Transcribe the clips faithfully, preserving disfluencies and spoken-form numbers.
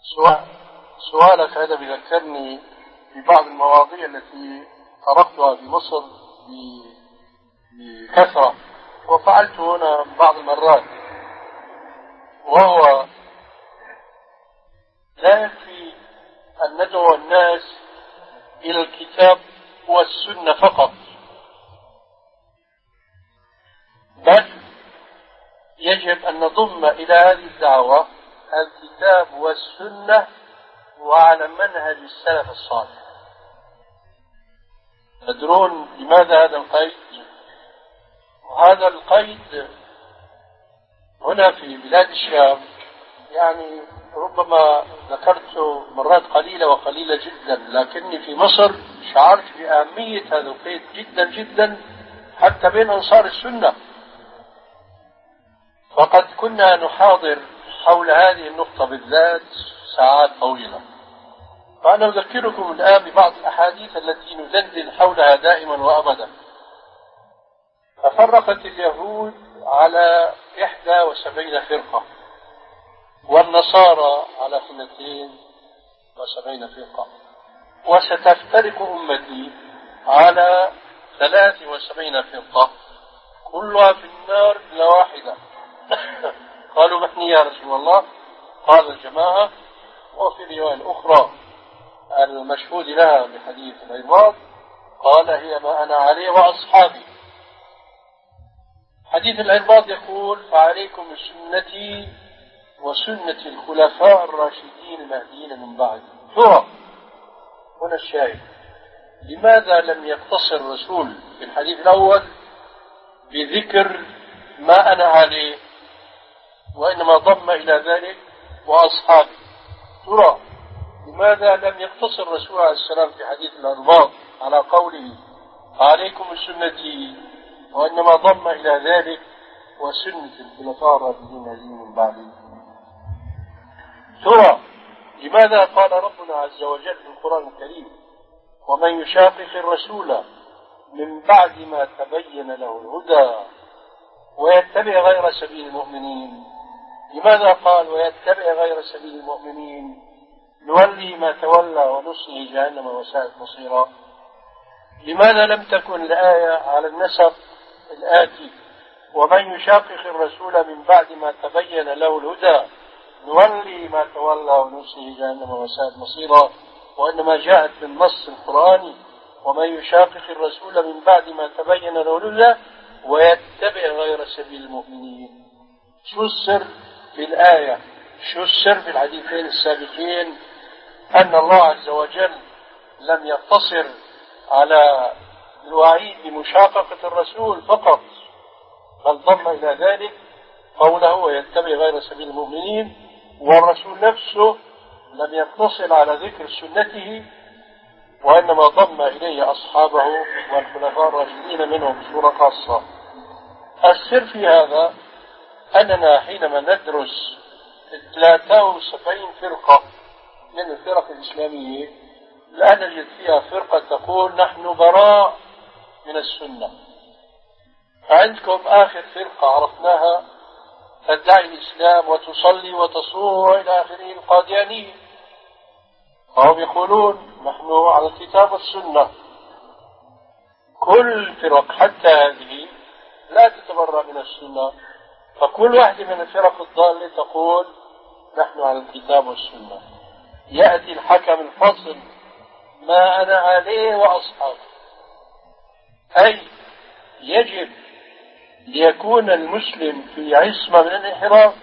سؤال سؤالك هذا بذكرني ببعض المواضيع التي طرقتها في مصر بكثرة، وفعلت هنا بعض المرات، وهو لا يكفي أن ندعو الناس إلى الكتاب والسنة فقط، بل يجب أن نضم إلى هذه الدعوة الكتاب والسنة وعلى منهج السلف الصالح. تدرون لماذا هذا القيد؟ وهذا القيد هنا في بلاد الشام يعني ربما ذكرت مرات قليلة وقليلة جدا، لكني في مصر شعرت بأهمية هذا القيد جدا جدا حتى بين أنصار السنة، فقد كنا نحاضر حول هذه النقطة بالذات ساعات طويلة. فأنا أذكركم الآن ببعض الأحاديث التي ندندن حولها دائما وأبدا. تفرقت اليهود على إحدى وسبعين فرقة، والنصارى على اثنتين وسبعين فرقة، وستفترق أمتي على ثلاث وسبعين فرقة كلها في النار إلا واحدة. قالوا من يا رسول الله؟ قال الجماعة. وفي رواية أخرى المشهود لها بحديث العباد قال هي ما أنا عليه وأصحابي. حديث العباد يقول فعليكم بسنتي وسنة الخلفاء الراشدين المهديين من بعد. هو هنا الشاهد، لماذا لم يقتصر الرسول في الحديث الأول بذكر ما أنا عليه وإنما ضم إلى ذلك وأصحابي؟ ترى لماذا لم يقتصر الرسول عليه السلام في حديث الأرباط على قوله عليكم بسنتي وإنما ضم إلى ذلك وسنة الخلفاء الراشدين من بعد؟ ترى لماذا قال ربنا عز وجل في القرآن الكريم ومن يشاقق الرسول من بعد ما تبين له الهدى ويتبع غير سبيل المؤمنين؟ لماذا قال ويتبع غير سبيل المؤمنين نولي ما تولى ونصله جهنم وساءت مصيرا؟ لماذا لم تكن الآية على النسق الآتي ومن يشاقق الرسول من بعد ما تبين له الهدى نولي ما تولى ونصله جهنم وساءت مصيرا، وإنما جاءت بالنص القرآني ومن يشاقق الرسول من بعد ما تبين له الهدى ويتبع غير سبيل المؤمنين؟ شو السر في الآية؟ شو السر في الحديثين السابقين؟ أن الله عز وجل لم يقتصر على الوعيد بمشاققة الرسول فقط، بل ضم إلى ذلك قوله ويتبع غير سبيل المؤمنين، والرسول نفسه لم يقتصر على ذكر سنته وإنما ضم إليه أصحابه والخلفاء الراشدين منهم بصورة خاصة. السر في هذا أننا حينما ندرس ثلاثة وسبعين فرقة من الفرق الإسلامية لا نجد فيها فرقة تقول نحن براء من السنة. عندكم آخر فرقة عرفناها تدعي الإسلام وتصلي وتصوم وإلى آخره القاديانية، فهم يقولون نحن على الكتاب والسنة. كل الفرق حتى هذه لا تتبرأ من السنة، فكل واحدة من الفرق الضالة تقول نحن على الكتاب والسنة. يأتي الحكم الفصل ما أنا عليه وأصحابي، أي يجب ليكون المسلم في عصمة من الانحراف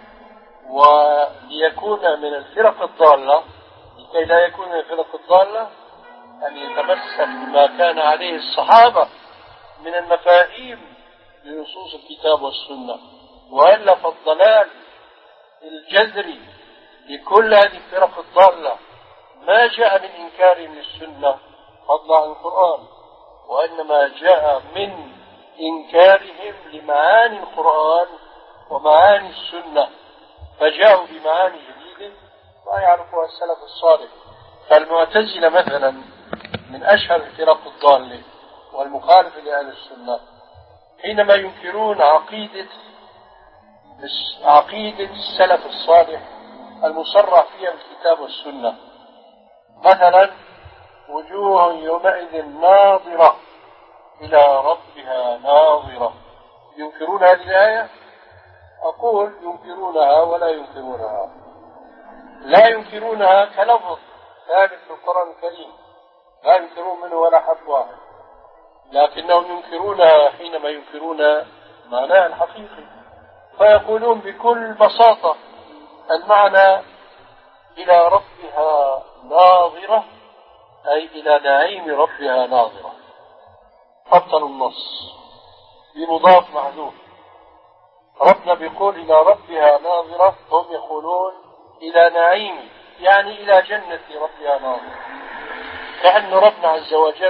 وليكون من الفرق الضالة، لكي لا يكون من الفرق الضالة أن يتمسك بما كان عليه الصحابة من المفاهيم لنصوص الكتاب والسنة، وإلا فالضلال الجذري لكل هذه الفرق الضالة ما جاء من إنكارهم للسنة فضلا عن القرآن، وإنما جاء من إنكارهم لمعاني القرآن ومعاني السنة، فجاءوا بمعاني جديدة لا يعرفها السلف الصالح. فالمعتزلة مثلا من أشهر الفرق الضالة والمخالفة لأهل السنة حينما ينكرون عقيدة عقيدة السلف الصالح المصرح فيها بالكتاب والسنة. مثلا وجوه يومئذ ناظرة إلى ربها ناظرة. ينكرون هذه الآية؟ أقول ينكرونها ولا ينكرونها. لا ينكرونها كلفظ ثابت في القرآن الكريم، لا ينكرون منه ولا حرف واحد، لكنهم ينكرونها حينما ينكرون معناها الحقيقي، فيقولون بكل بساطة المعنى إلى ربها ناظرة أي إلى نعيم ربها ناظرة. فصلوا النص بمضاف محذوف. ربنا بيقول إلى ربها ناظرة، هم يقولون إلى نعيم يعني إلى جنة ربها ناظرة. كأن ربنا عز وجل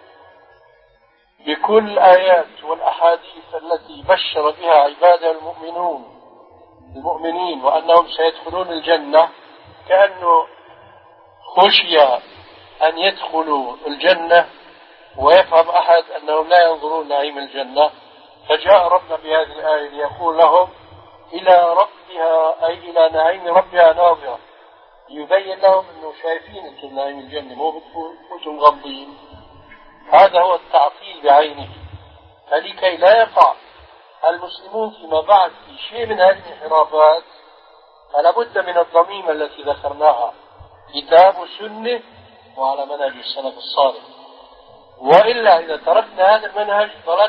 بكل الآيات والأحاديث التي بشر بها عباده المؤمنون المؤمنين وأنهم سيدخلون الجنة، كأنه خشي أن يدخلوا الجنة ويفهم أحد أنهم لا ينظرون نعيم الجنة، فجاء ربنا بهذه الآية ليقول لهم إلى ربها أي إلى نعيم ربها ناظرة، يبين لهم أنه شايفين نعيم الجنة مو بتكونوا مغمضين. هذا هو التعطيل بعينه. فلكي لا يقع المسلمون فيما بعد في شيء من هذه الانحرافات فلا بد من الضميمة التي ذكرناها، كتاب وسنة وعلى منهج السلف الصالح. وإلا إذا تركنا هذا المنهج ضللنا